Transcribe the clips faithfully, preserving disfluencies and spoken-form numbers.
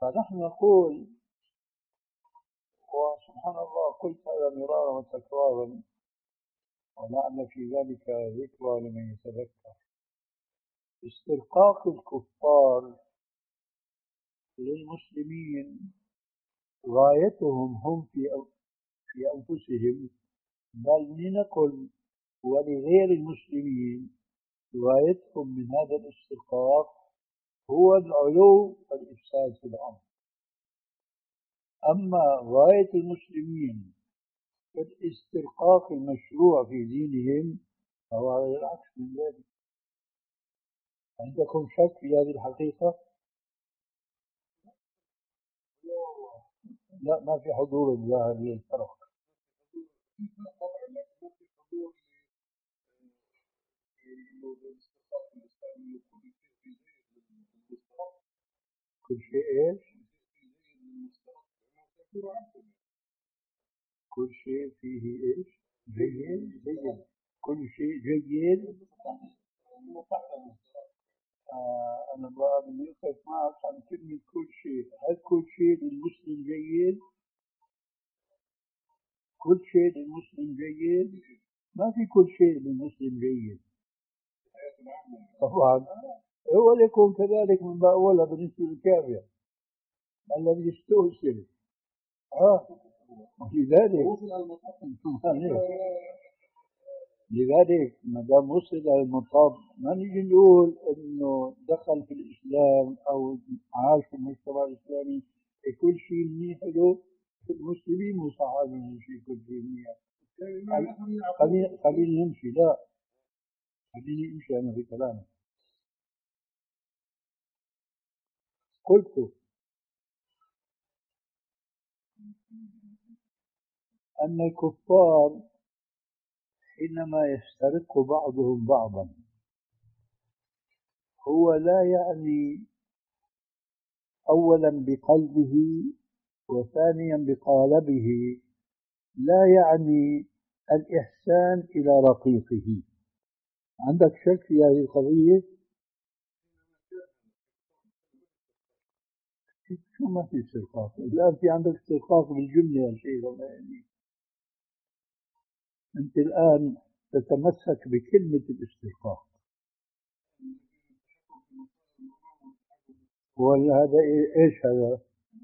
فنحن نقول، وسبحان الله قلت هذا مرارا وتكرارا ولعل في ذلك ذكرى لمن يتذكر، استرقاق الكفار للمسلمين غايتهم هم في في أنفسهم، بل لنقل ولغير المسلمين غايتهم من هذا الاسترقاق هو العلو والإفساد في الأرض. أما غاية المسلمين في الاسترقاق المشروع في دينهم فهو على العكس من ذلك. عندكم شك في هذه الحقيقة؟ لا، ما في حضور الظاهر للفرق. كل شيء ايش؟ كل شيء فيه ايش؟ جيد جيد. كل شيء جيد. آه أنا بقى بدي أقف معك عن كلمة كل شيء. هل كل شيء للمسلم جيد؟ كل شيء للمسلم جيد؟ ما في كل شيء للمسلم جيد طبعا. هو يكون كذلك من باب أولى بالنسبة للكافر الذي يستوصل. آه ولذلك لذلك ما دام وصل إلى المطاف ما نيجي نقول انه دخل في الاسلام او عاش في المجتمع الاسلامي كل شيء منيح له. في المسلمين مصعب من شيء كل شيء منيح. خليني خليني نمشي. لا، خليني امشي انا في كلامي. قلت ان الكفار حينما يسترق بعضهم بعضا هو لا يعني اولا بقلبه وثانيا بقالبه، لا يعني الإحسان إلى رقيقه. عندك شك في هذه القضية؟ شو ما في استرقاق؟ الآن في عندك استرقاق بالجملة يا شيخ الله يعني. أنت الآن تتمسك بكلمة الاسترقاق، ولا هذا إيه- إيش هذا؟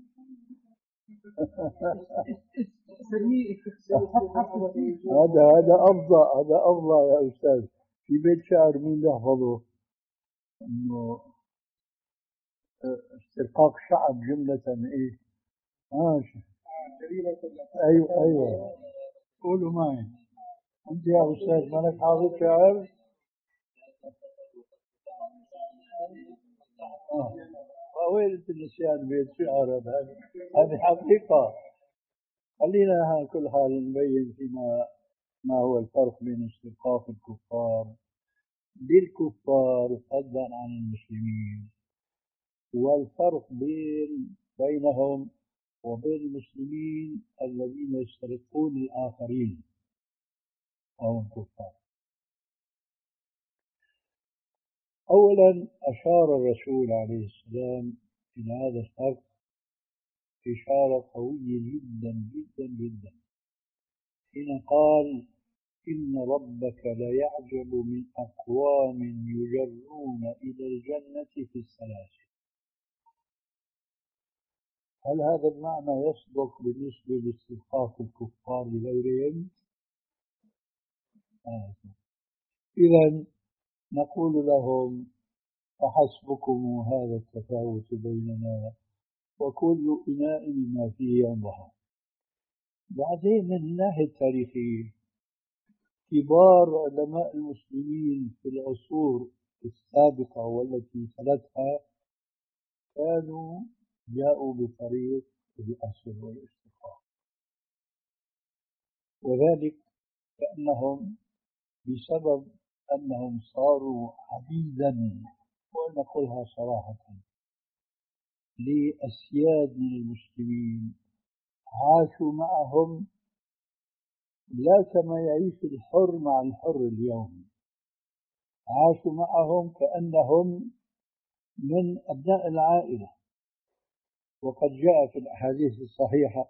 هذا هذا أفضل، هذا أفضل يا أستاذ. في بيت شعر مين يحفظه؟ إنه آه، استرقاق شعب جملة إيه؟ آه أيوه أيوه، قولوا معي. أنت يا أستاذ مالك حافظ شعر؟ آه. وين أنت النسيان بيت شعر؟ هذه هذه حقيقة. خلينا على كل حال نبين فيما ما هو الفرق بين استرقاق الكفار للكفار فضلا عن المسلمين، والفرق بين بينهم وبين المسلمين الذين يسترقون الآخرين وهم الكفار. أولا أشار الرسول عليه السلام إلى هذا الفرق إشارة قوية جدا جدا جدا حين قال إن ربك ليعجب من أقوام يجرون إلى الجنة في السلاسل. هل هذا المعنى يصدق بالنسبة لاستحقاق الكفار لغيرهم؟ آه. إذا نقول لهم فحسبكم هذا التفاوت بيننا وكل إناء ما فيه ينضح. بعدين من الناحية التاريخية كبار علماء المسلمين في العصور السابقة والتي تلتها كانوا جاءوا بطريق الأصل والاستقامة، وذلك كأنهم بسبب أنهم صاروا عبيدا، ونقولها صراحة، لأسياد من المسلمين عاشوا معهم لا كما يعيش الحر مع الحر اليوم، عاشوا معهم كأنهم من أبناء العائلة، وقد جاء في الأحاديث الصحيحة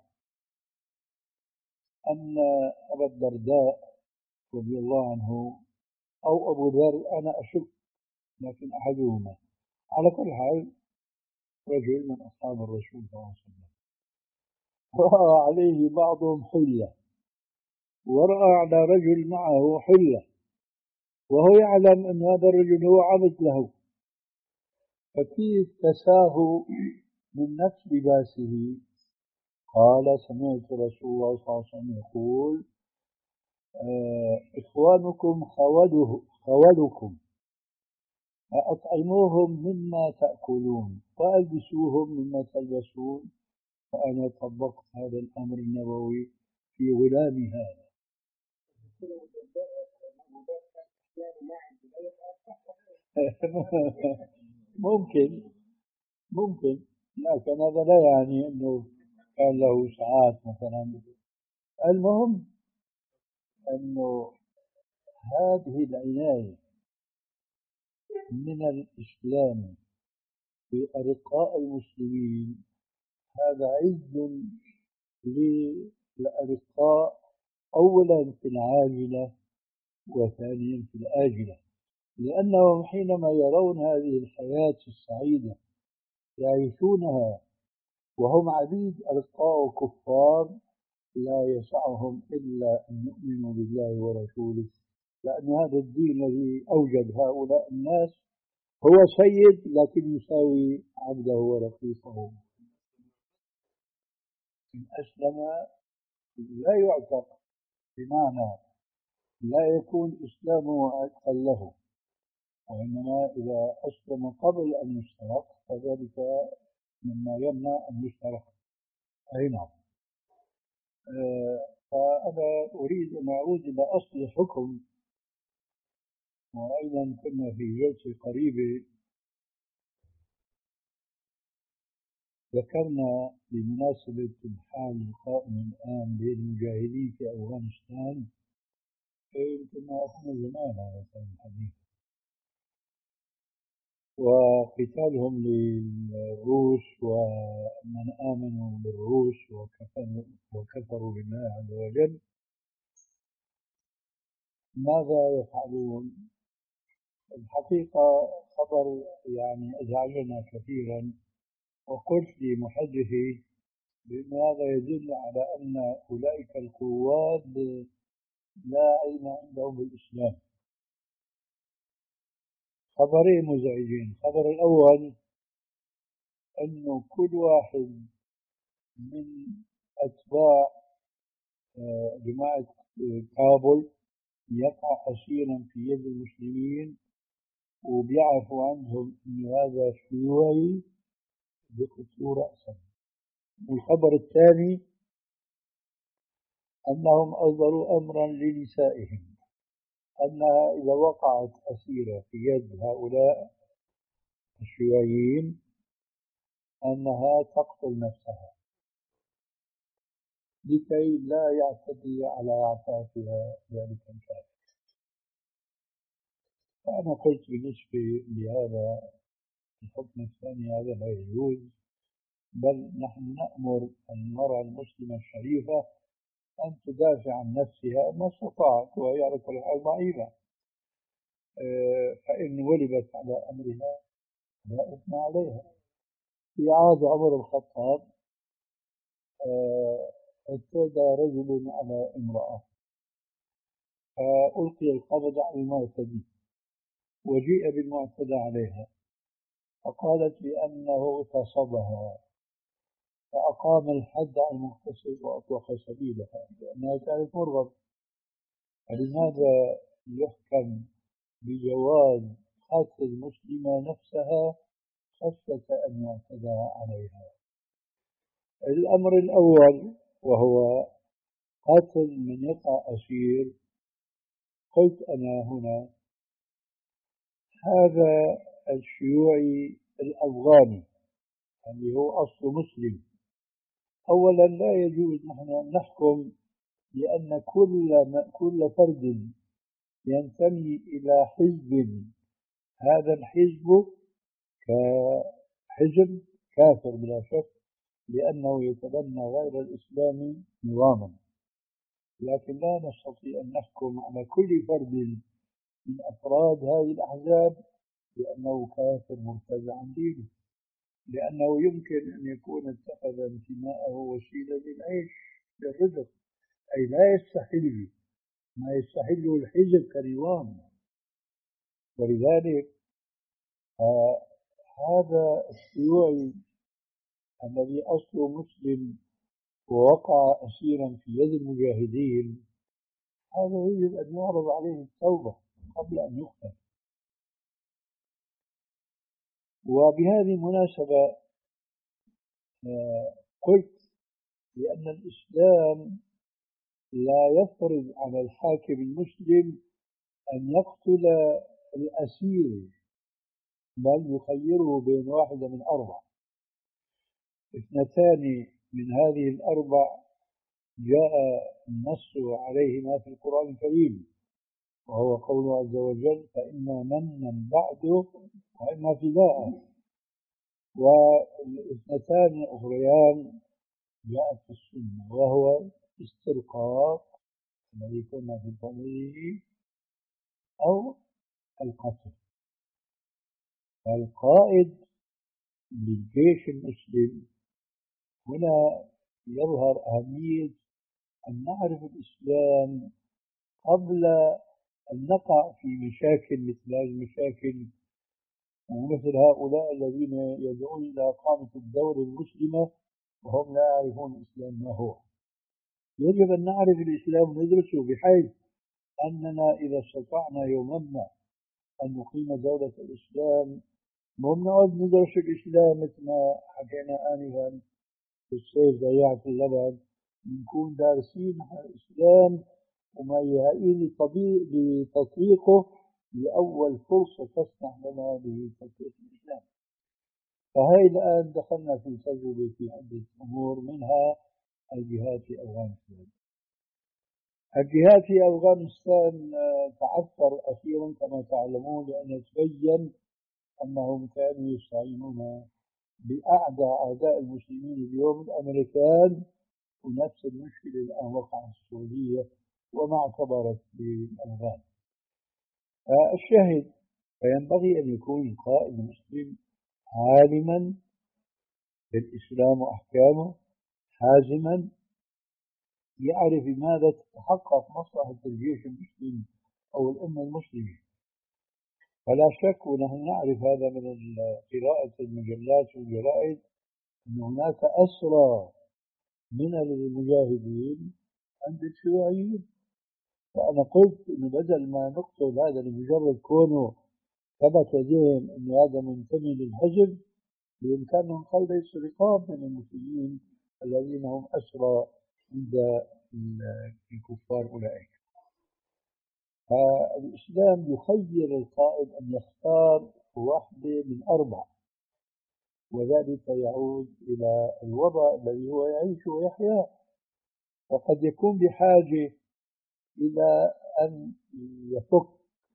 أن أبا الدرداء رضي الله عنه أو أبو ذر، أنا أشك لكن أحدهما، على كل حال رجل من أصحاب الرسول صلى الله عليه وسلم، رأى عليه بعضهم حلة، ورأى على رجل معه حلة، وهو يعلم أن هذا الرجل هو عبد له، فكيف كساه من نفس لباسه؟ قال: سمعت رسول الله صلى الله عليه وسلم يقول: آه إخوانكم خوله خولكم، فأطعموهم مما تأكلون وألبسوهم مما تلبسون. فأنا طبقت هذا الأمر النبوي في غلامي هذا. ممكن ممكن لكن هذا لا يعني أنه كان له ساعات مثلا. المهم أنه هذه العناية من الإسلام بأرقاء المسلمين هذا عز للأرقاء، أولا في العاجلة وثانيا في الآجلة، لأنهم حينما يرون هذه الحياة السعيدة يعيشونها وهم عبيد أرقاء وكفار، لا يسعهم إلا أن يؤمنوا بالله ورسوله، لأن هذا الدين الذي أوجد هؤلاء الناس هو سيد لكن يساوي عبده ورقيقه. إن أسلم لا يعتق، بمعنى لا يكون إسلامه عتقا له، وإنما إذا أسلم قبل أن يشترط فذلك مما يمنع أن يشترط. أي نعم. آه فأنا أريد أن أعود إلى أصل الحكم. وأيضا كنا في جلسة قريبة ذكرنا بمناسبة الحال القائم الآن بين المجاهدين في أفغانستان، يمكن ما أخذنا زمان هذا كان الحديث، وقتالهم للروس ومن آمنوا بالروس وكفروا, وكفروا بالله عز وجل، ماذا يفعلون؟ الحقيقة خبر يعني أزعجنا كثيرا، وقلت لمحدثي بأن هذا يدل على أن أولئك القوات لا علم عندهم بالإسلام. خبرين مزعجين. الخبر الأول أنه كل واحد من أتباع جماعة كابول يقع أسيرا في يد المسلمين وبيعرفوا عنهم أن هذا شيوعي بقتلوا رأسا. والخبر الثاني أنهم أصدروا أمرا لنسائهم أنها إذا وقعت أسيرة في يد هؤلاء الشيوعيين أنها تقتل نفسها لكي لا يعتدي على عفافها ذلك الكافر. فأنا قلت بالنسبة لهذا الحكم الثاني هذا لا يجوز، بل نحن نأمر المرأة المسلمة الشريفة أن تدافع عن نفسها ما استطاعت، وهي على كل حال ضعيفة، فإن ولبت على أمرها لا إثم عليها. في عهد عمر الخطاب اعتدى رجل على امرأة فألقي القبض على المعتدي، وجيء بالمعتدى عليها فقالت بأنه اغتصبها، فأقام الحد على المغتصب وأطلق سبيلها لأنها كانت مرغب. فلماذا يحكم بجواز قتل المسلمة نفسها خشية أن يعتدى عليها؟ الأمر الأول وهو قتل من يقع أسير، قلت أنا هنا هذا الشيوعي الأفغاني اللي هو أصله مسلم، أولا لا يجوز نحن أن نحكم لأن كل كل فرد ينتمي إلى حزب، هذا الحزب كحزب كافر بلا شك، لأنه يتبنى غير الإسلام نظاما، لكن لا نستطيع أن نحكم على كل فرد من أفراد هذه الأحزاب بأنه كافر مرتد عن دينه، لأنه يمكن أن يكون اتخذ انتماءه وسيلة للعيش للرزق، أي لا يستحل ما يستحله الحزب كنظام. ولذلك آه هذا الشيوعي الذي أصله مسلم ووقع أسيرا في يد المجاهدين، هذا يجب أن يعرض عليه التوبة قبل أن يقتل. وبهذه المناسبة آه قلت بأن الإسلام لا يفرض على الحاكم المسلم أن يقتل الأسير، بل يخيره بين واحدة من أربع. اثنتان من هذه الأربع جاء النص عليهما في القرآن الكريم، وهو قوله عز وجل: فإما منا بعده وإما فداء. والاثنتان الأخريان جاءت في السنة، وهو استرقاق الذي كنا في طريقه أو القتل. القائد للجيش المسلم هنا يظهر أهمية أن نعرف الإسلام قبل أن نقع في مشاكل مثل هذه المشاكل، ومثل هؤلاء الذين يدعون إلى إقامة الدولة المسلمة وهم لا يعرفون الإسلام ما هو. يجب أن نعرف الإسلام وندرسه، بحيث أننا إذا استطعنا يوما ما أن نقيم دولة الإسلام، مو نقعد ندرس الإسلام مثل ما حكينا آنفا في الصيف ضيعت اللبن، نكون دارسين عن الإسلام ومهيئين لتطبيقه لأول فرصة تسمح لنا بتطبيق الإسلام. فهي الآن دخلنا في تجربة في عدة أمور، منها الجهاد في أفغانستان. الجهاد في أفغانستان تعثر أخيرا كما تعلمون، لأن تبين أنهم كانوا يستعينون بأعدى أعداء المسلمين اليوم الأمريكان، ونفس المشكلة الآن وقعت في السعودية وما اعتبرت بالأفغان. الشاهد فينبغي أن يكون القائد المسلم عالما بالإسلام وأحكامه، حازما، يعرف لماذا تتحقق مصلحة الجيش المسلم أو الأمة المسلمة. فلا شك، ونحن نعرف هذا من قراءة المجلات والجرائد، أن هناك أسرى من المجاهدين عند الشيوعيين. فأنا قلت إنه بدل ما نقتل هذا لمجرد كونه ثبت لديهم أن هذا منتمي للحزب، بإمكانهم خلق رقاب من المسلمين الذين هم أسرى عند الكفار أولئك. فالإسلام يخير القائد أن يختار واحدة من أربع، وذلك يعود إلى الوضع الذي هو يعيشه ويحياه. وقد يكون بحاجة إلى أن يفك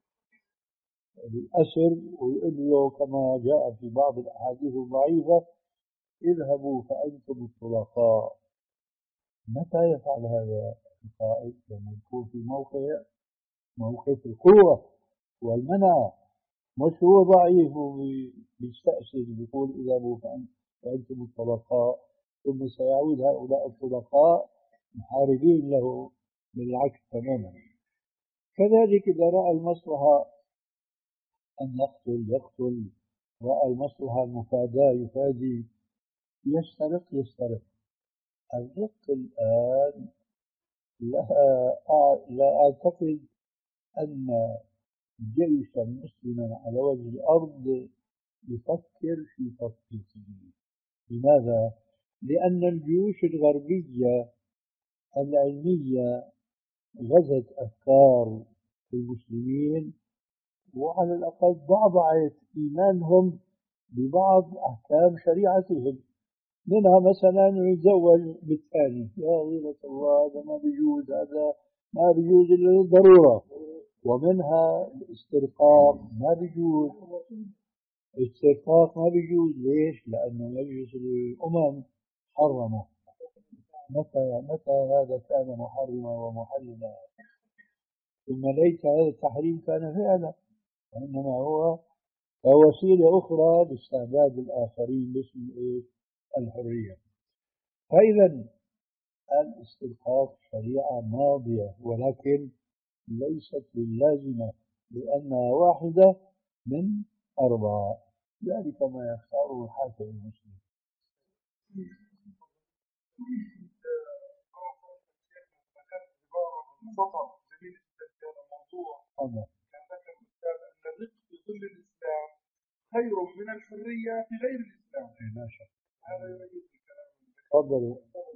الأسر ويقول له كما جاء في بعض الأحاديث الضعيفة: اذهبوا فأنتم الطلقاء. متى يفعل هذا القائد؟ لما يكون في موقع موقف القوة والمنع، مش هو ضعيف وبيستأسد بيقول اذهبوا فأنتم الطلقاء، ثم سيعود هؤلاء الطلقاء محاربين له، بالعكس تماما. كذلك إذا رأى المصلحة أن يقتل يقتل، رأى المصلحة المفاداة يفادي، يسترق يسترق. الرق الآن لا, لا أعتقد أن جيشا مسلما على وجه الأرض يفكر في تطبيقه. لماذا؟ لأن الجيوش الغربية العلمية غزت أفكار المسلمين، وعلى الأقل ضعضعت إيمانهم ببعض أحكام شريعتهم. منها مثلا يتزوج بالثاني، يا غيرة الله، هذا ما بيجوز، هذا ما بيجوز إلا للضرورة. ومنها الاسترقاق، ما بيجوز الاسترقاق، ما بيجوز. ليش؟ لأنه مجلس الأمم حرمه. متى متى هذا كان محرما ومحللا؟ ثم ليس هذا التحريم كان فعلا، وإنما هو وسيلة أخرى لاستعباد الآخرين باسم إيه؟ الحرية. فإذا الاستلقاء شريعة ماضية، ولكن ليست باللازمة لأنها واحدة من أربعة، ذلك ما يختاره الحاكم المسلم. هذا كان ذكر الأستاذ أن الرق في ظل الإسلام خير من الحرية في غير الإسلام. ما شاء هذا يؤيد الكلام. تفضلوا.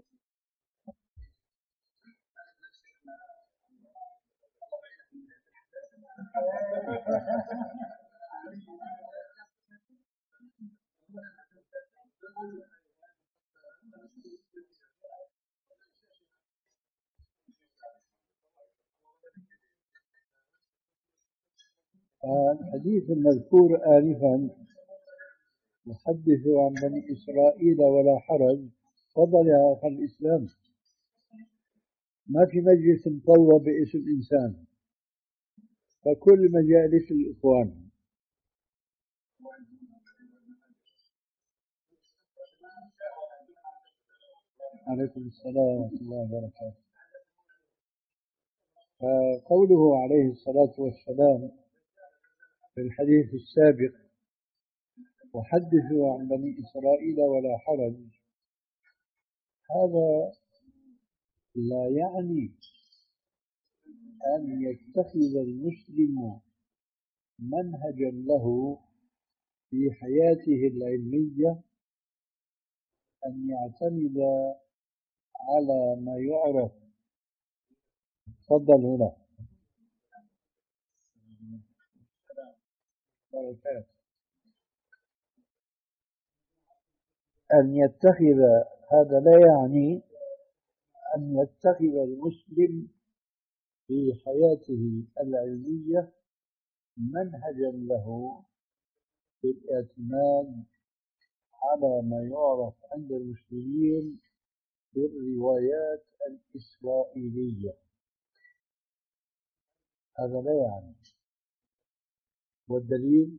الحديث المذكور آنفا يحدث عن بني إسرائيل ولا حرج، فضل يا أخي الإسلام. ما في مجلس مطوى باسم إنسان، فكل مجالس الإخوان. عليكم السلام ورحمة الله وبركاته. فقوله عليه الصلاة والسلام في الحديث السابق وحدثوا عن بني إسرائيل ولا حرج، هذا لا يعني أن يتخذ المسلم منهجا له في حياته العلمية أن يعتمد على ما يعرف. تفضل هنا. أن يتخذ، هذا لا يعني أن يتخذ المسلم في حياته العلمية منهجا له في الاعتماد على ما يعرف عند المسلمين بالروايات الإسرائيلية. هذا لا يعني. والدليل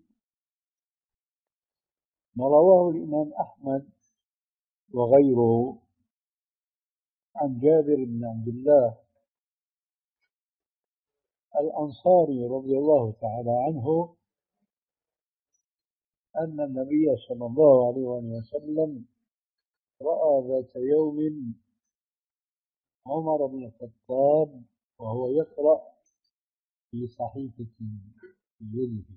ما رواه الإمام أحمد وغيره عن جابر بن عبد الله الأنصاري رضي الله تعالى عنه أن النبي صلى الله عليه وسلم رأى ذات يوم عمر بن الخطاب وهو يقرأ في صحيفة في يده،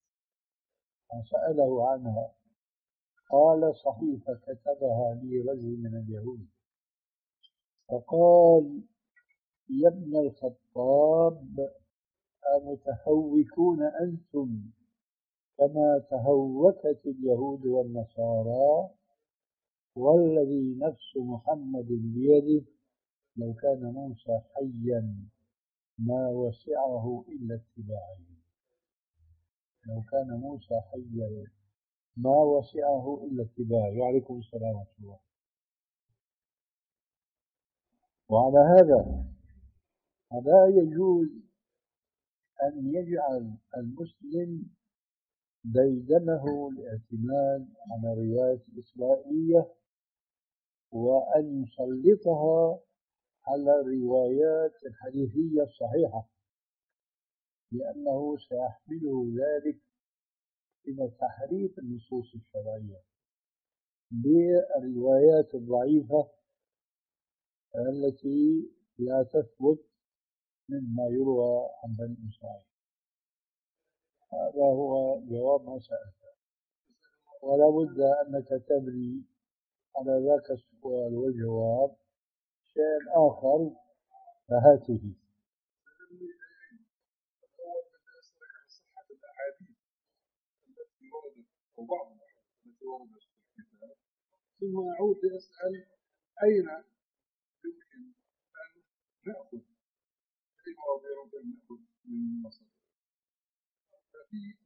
فسأله عنها، قال صحيفة كتبها لي رجل من اليهود. فقال يا ابن الخطاب أمتهوكون أنتم كما تهوكت اليهود والنصارى؟ والذي نفس محمد بيده لو كان موسى حيا ما وسعه إلا اتباعي. لو كان موسى حيا ما وسعه إلا اتباعي. وعليكم السلام ورحمة الله. وعلى هذا فلا يجوز أن يجعل المسلم ديدنه الاعتماد على الروايات الإسرائيلية وأن يسلطها على الروايات الحديثية الصحيحة، لأنه سيحمله ذلك إلى تحريف النصوص الشرعية بالروايات الضعيفة التي لا تثبت مما يروى عن بني إسرائيل. هذا هو جواب ما سألته، ولا بد أنك تبني على ذاك السؤال والجواب شيء آخر، فهاته. وبعض التي وردت في الكتاب، ثم أعود لأسأل أين يمكن أن نأخذ أي مواضيع يمكن أن نأخذ من مصر. ففي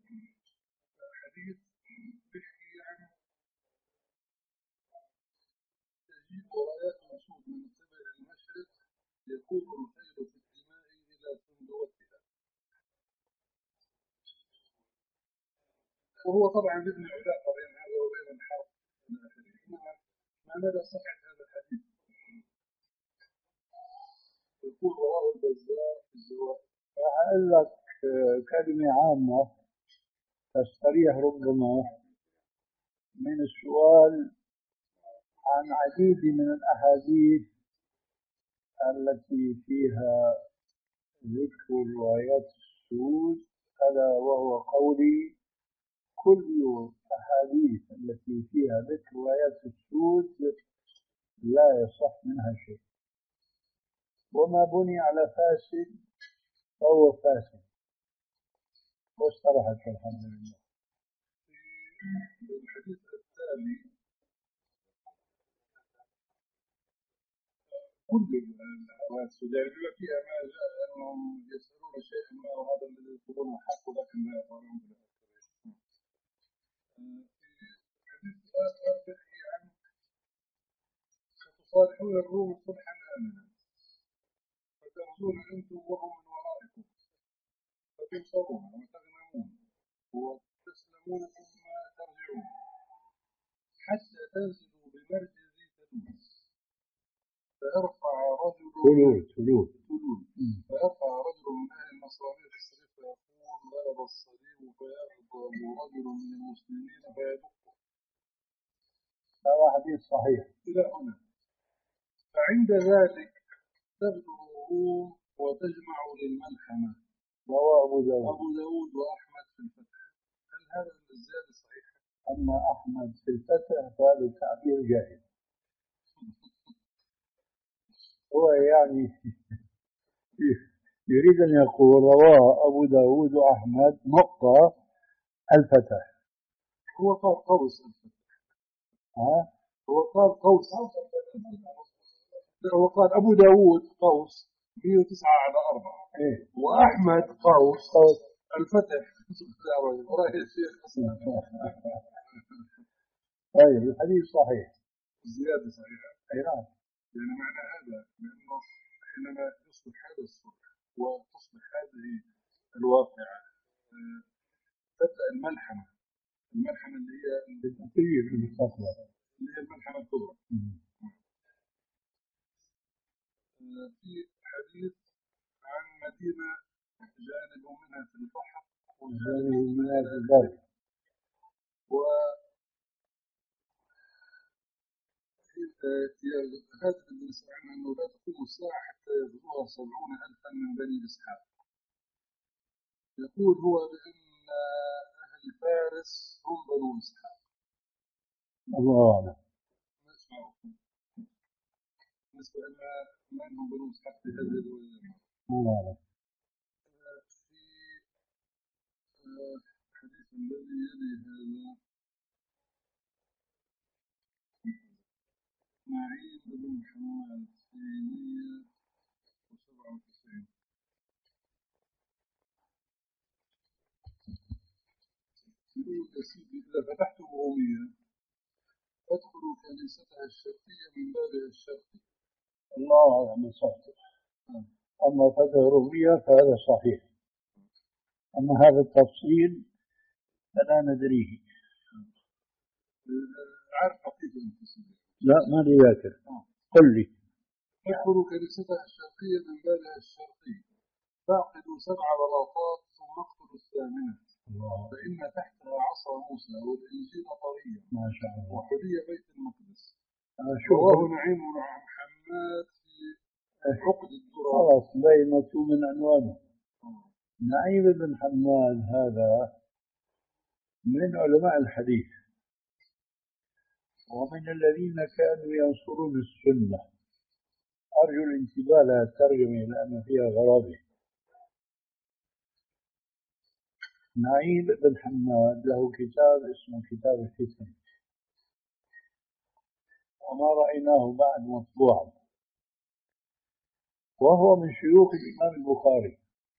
حديث بيحكي عن ورايات الأسود من قبل المشرق يكون الخير في الدماء إلى سندوتها. وهو طبعا ابن علاقة بين هذا وبين الحرب إلى آخره. ما مدى صحة هذا الحديث؟ يقول رواه البزار في الزوائد. راح أقول لك كلمة عامة تستريح ربما من السؤال عن عديد من الأحاديث التي فيها ذكر روايات السود، ألا وهو قولي: كل الأحاديث التي فيها ذكر روايات السود لا يصح منها شيء، وما بني على فاسد فهو فاسد. واسترحت الحمد لله. في الحديث التالي كل الروايات السوداء بما فيها ما جاء أنهم يسألون شيئا ما وهذا الذي يقولون حق لكن لا يقولون به. في حديث آخر يحكي عن ستصالحون الروم صلحا آمنا فتغزون أنتم وهم من ورائكم فتنصرون وتغنمون وتسلمون ثم ترجعون حتى تنزلوا بمرج ذي تلوث فيرفع رجل تلوث تلوث تلوث فيرفع رجل من أهل النصرانية الصليب فيقول غلب الصليب فيغضب رجل من المسلمين فيدقه. هذا حديث صحيح إلى هنا. فعند ذلك تبدو الروم وتجمع للملحمة. رواه أبو داود أبو داود وأحمد في الفتح. هل هذا من الزيادة صحيحة؟ أما أحمد في الفتح فهذا تعبير جاهل. هو يعني يريد أن يقول رواه أبو داود وأحمد نقطة الفتح. هو قال قوس الفتح. ها؟ هو قال قوس. هو قال أبو داود قوس مئة وتسعة على أربعة. إيه؟ وأحمد قوس قوس الفتح. طيب الحديث صحيح. زيادة صحيحة. أي نعم. يعني معنى هذا لأنه حينما يصبح هذا الصلح وتصبح هذه الواقعة تبدأ الملحمة. الملحمة اللي هي التغيير في المستقبل اللي هي الملحمة الكبرى. في حديث عن مدينة جانب منها في البحر وجانب منها في البر. و هذا اللي سمعنا أنه لا تقوم الساعة حتى يغزوها سبعون ألفا من بني إسحاق. يقول هو بأن أهل فارس هم بنو إسحاق. الله أعلم. نسمع بالنسبة لنا من هم بنو إسحاق في هذه الرواية. الله أعلم. في الحديث الذي يلي هذا إسماعيل بن محمد في مئة وسبعة وتسعين. يقول يا سيدي إذا فتحتم روميا فادخلوا كنيستها الشرقية من بابها الشرقي. الله أعلم صحته. أما فتح رومية فهذا صحيح، أما هذا التفصيل فلا ندريه. عارف حقيقة التفصيل؟ لا ما لي ذاكر. قل لي. ادخلوا كنيستها الشرقية من بابها الشرقي فاعقدوا سبع بلاطات ثم اقتلوا الثامنة فإن تحتها عصا موسى والإنجيل طريا ما شاء الله وحلي بيت المقدس. رواه نعيم بن محمد في عقد الدرر. خلاص بينة من عنوانه. نعيم بن حماد هذا من علماء الحديث ومن الذين كانوا ينصرون السنة. أرجو الانتباه لها الترجمة لأن فيها غرابة. نعيم بن حماد له كتاب اسمه كتاب الفتن وما رأيناه بعد مطبوعا، وهو من شيوخ الإمام البخاري،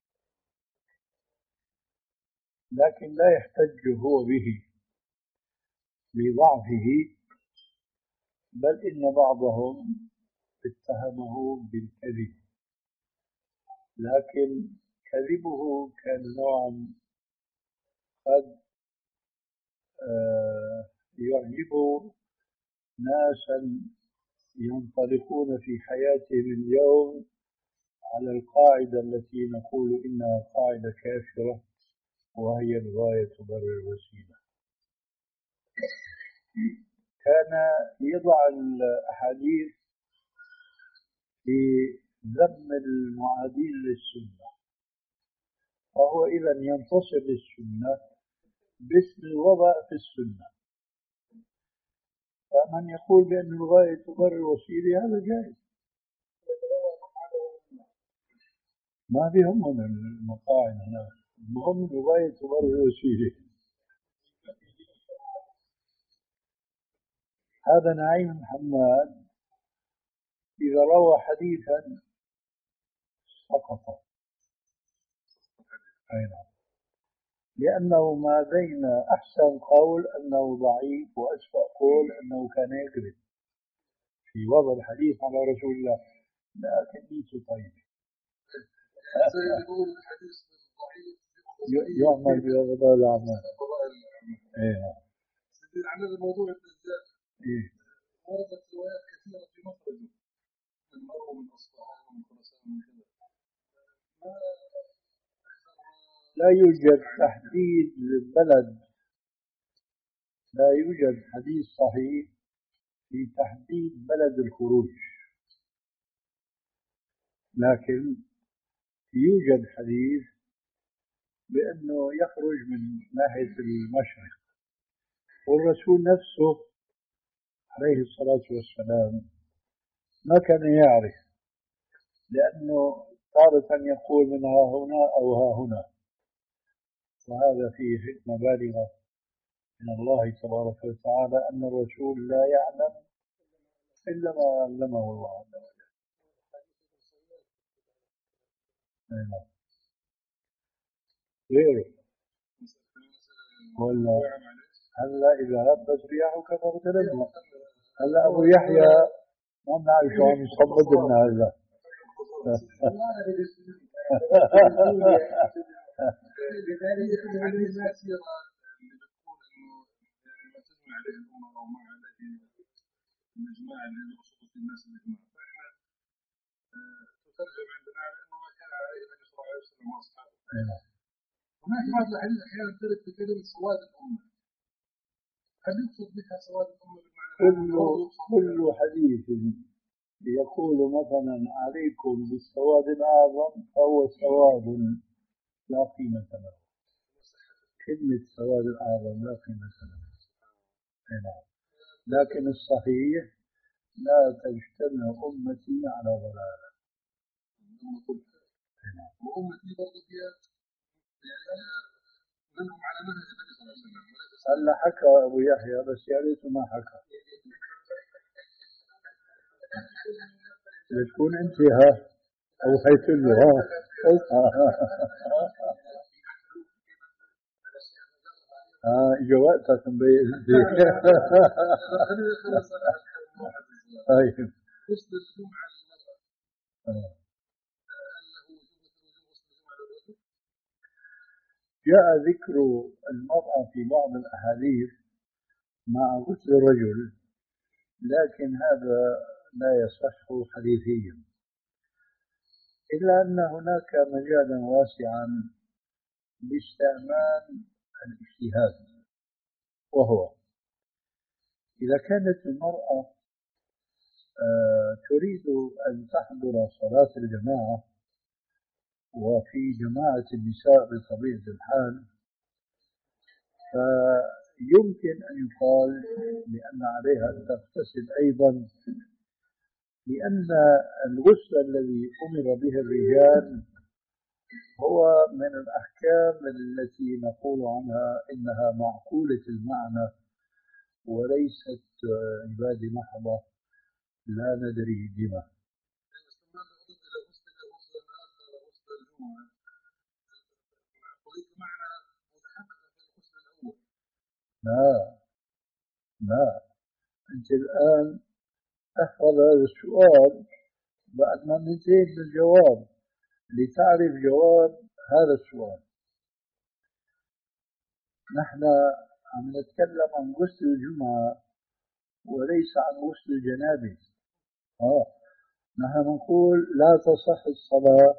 لكن لا يحتج هو به لضعفه بل إن بعضهم اتهمه بالكذب، لكن كذبه كان نوعا قد آه، يعجب ناسا ينطلقون في حياتهم اليوم على القاعدة التي نقول إنها قاعدة كافرة، وهي الغاية تبرر الوسيلة. كان يضع الأحاديث في ذم المعادين للسنة، وهو إذا ينتصر للسنة باسم الوضع في السنة. فمن يقول بأن الغاية تبرر الوسيلة هذا جائز، ما بهم المقاعد هنا، المهم الغاية تبرر الوسيلة. هذا نعيم محمد إذا روى حديثا سقط، أي نعم، لأنه ما بين أحسن قول أنه ضعيف وأسوأ قول أنه كان يكذب في وضع الحديث على رسول الله، لكن نيته طيبة. زي اللي بيقول الحديث الضعيف يعمل بفضائل الأعمال. إيه نعم. عن الموضوع الدجال إيه. وردت روايات كثيرة في مخرجه من مروه من أصفهان ومن خراسان ومن كذا. لا يوجد تحديد بلد، لا يوجد حديث صحيح في تحديد بلد الخروج، لكن يوجد حديث بأنه يخرج من ناحية المشرق، والرسول نفسه عليه الصلاة والسلام ما كان يعرف، لأنه تارة يقول من ها هنا أو ها هنا، وهذا فيه حكمة بالغة من الله تبارك وتعالى أن الرسول لا يعلم إلا ما علمه الله عز وجل. غيره ولا هلا إذا هبت رياحك فاغتنمها. هلا أبو يحيى ما بنعرف شو عم يصمد لنا هلا. الإجماع اللي يقصد في الناس الإجماع، فإحنا تترجم عندنا على أنه ما كان عليه النبي صلى الله عليه وسلم وأصحابه. هناك بعض الأحاديث أحيانا ترد بكلمة سواد الأمة، هل يقصد بها سواد الأمة بالمعنى كل كل حديث يقول مثلا عليكم بالسواد الأعظم فهو سواد لا قيمة له. كلمة سواد الأعظم لا قيمة له. نعم. لكن الصحيح لا تجتمع أمتي على ضلالة. وأمتي برضه فيها منهم على منهج النبي صلى الله عليه وسلم. هلا حكى أبو يحيى بس يا ريته ما حكى. بتكون أنت ها أو حيث له ها ها إجا وقتك مبين. طيب. غسل الجمعة للمرأة. جاء ذكر المرأة في بعض الأحاديث مع غسل الرجل، لكن هذا لا يصح حديثيا، إلا أن هناك مجالا واسعا لاستعمال الاجتهاد، وهو إذا كانت المرأة آه تريد أن تحضر صلاة الجماعة، وفي جماعة النساء بطبيعة الحال، فيمكن أن يقال بأن عليها أن تغتسل أيضا، لأن الغسل الذي أمر به الرجال هو من الأحكام التي نقول عنها إنها معقولة المعنى وليست عبادة محضة لا ندري بما. لا لا، أنت الآن احفظ هذا السؤال بعد ما ننتهي من الجواب لتعرف جواب هذا السؤال. نحن عم نتكلم عن غسل الجمعة وليس عن غسل الجنابة. آه. نحن نقول لا تصح الصلاة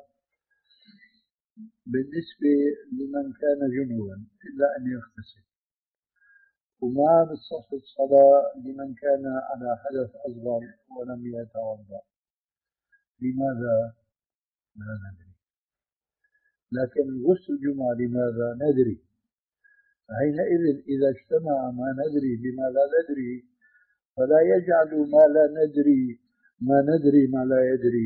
بالنسبة لمن كان جنوبا إلا أن يغتسل، وما بتصح الصلاة لمن كان على حدث أصغر ولم يتوضأ. لماذا؟ لا ندري. لكن غسل الجمعة لماذا؟ ندري. حينئذ إذا اجتمع ما ندري بما لا ندري فلا يجعل ما لا ندري ما ندري ما لا يدري.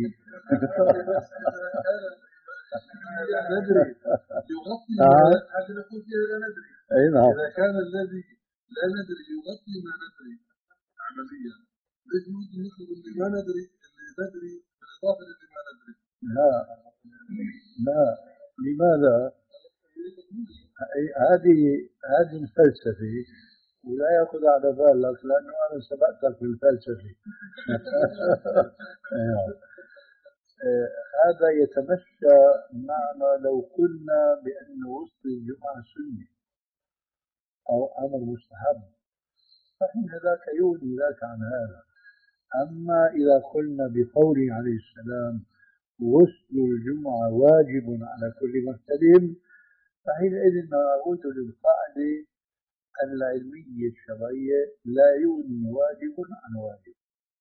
ندري يغطي هذا نقول فيها لا ندري. أي نعم. إذا كان الذي لا ندري يغطي ما ندري عمليا، ليش ممكن نطلب اللي ما ندري اللي ندري بالإضافة للي ما ندري؟ لا لا. لماذا؟ هذه هذه الفلسفة ولا يأخذ على بالك لأنه أنا سبقتك في الفلسفة. هذا يتمشى معنا لو قلنا بأن غسل الجمعة سنة أو أمر مستحب، فحين ذاك يغني ذاك عن هذا. أما إذا قلنا بقوله عليه السلام غسل الجمعة واجب على كل محتلم، فحينئذ نعود للقاعدة العلمية الشرعية لا يغني واجب عن واجب،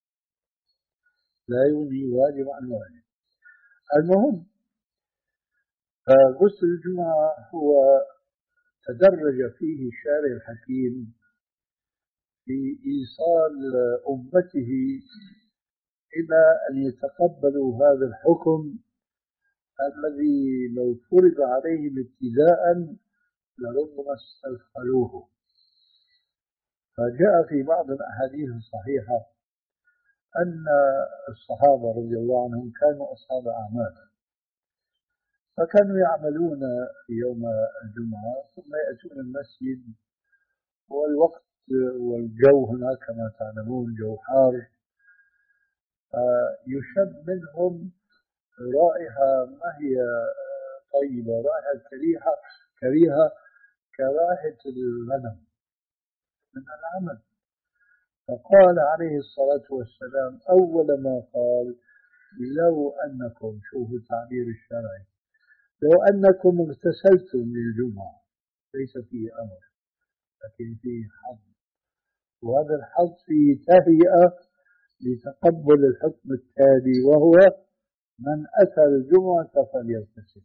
لا يغني واجب عن واجب. المهم غسل الجمعة هو تدرج فيه الشارع الحكيم في إيصال أمته إلى أن يتقبلوا هذا الحكم الذي لو فرض عليهم ابتداء لربما استثقلوه. فجاء في بعض الأحاديث الصحيحة أن الصحابة رضي الله عنهم كانوا أصحاب أعمال، فكانوا يعملون يوم الجمعة ثم يأتون المسجد والوقت والجو هناك كما تعلمون جو حار، يشم منهم رائحة ما هي طيبة، رائحة كريهة كريهة كرائحة الغنم من العمل. فقال عليه الصلاة والسلام أول ما قال لو أنكم، شوفوا التعبير الشرعي، لو أنكم اغتسلتم للجمعة، ليس فيه أمر لكن فيه حظ، وهذا الحظ فيه تهيئة لتقبل الحكم التالي وهو من أتى الجمعة فليغتسل.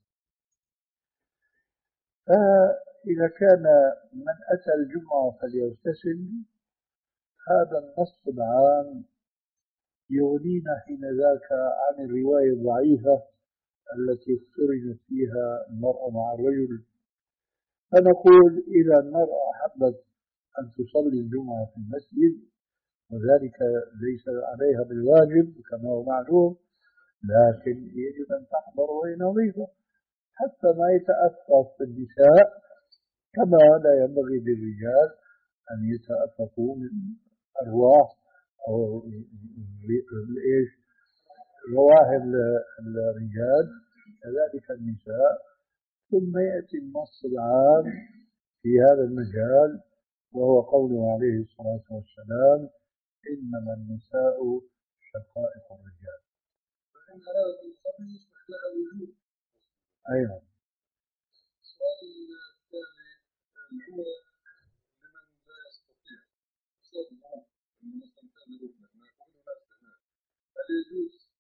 فإذا كان من أتى الجمعة فليغتسل هذا النص العام يغنينا حين ذاك عن الرواية الضعيفة التي اقترنت فيها المرأة مع الرجل. فنقول إذا المرأة أحبت أن تصلي الجمعة في المسجد وذلك ليس عليها بالواجب كما هو معلوم، لكن يجب أن تحضر وهي نظيفة حتى ما يتأثر في النساء، كما لا ينبغي للرجال أن يتأفقوا من أرواح أو إيش رواه الرجال، كذلك النساء. ثم يأتي النص العام في هذا المجال وهو قوله عليه الصلاة والسلام إنما النساء شقائق الرجال. فإن هذا الصبي يصبح لها وجود. أيضا السؤال الثاني العمرة لمن لا يستطيع صومه من يستمتع بركنه ما يقول لا استعمال، هل يجوز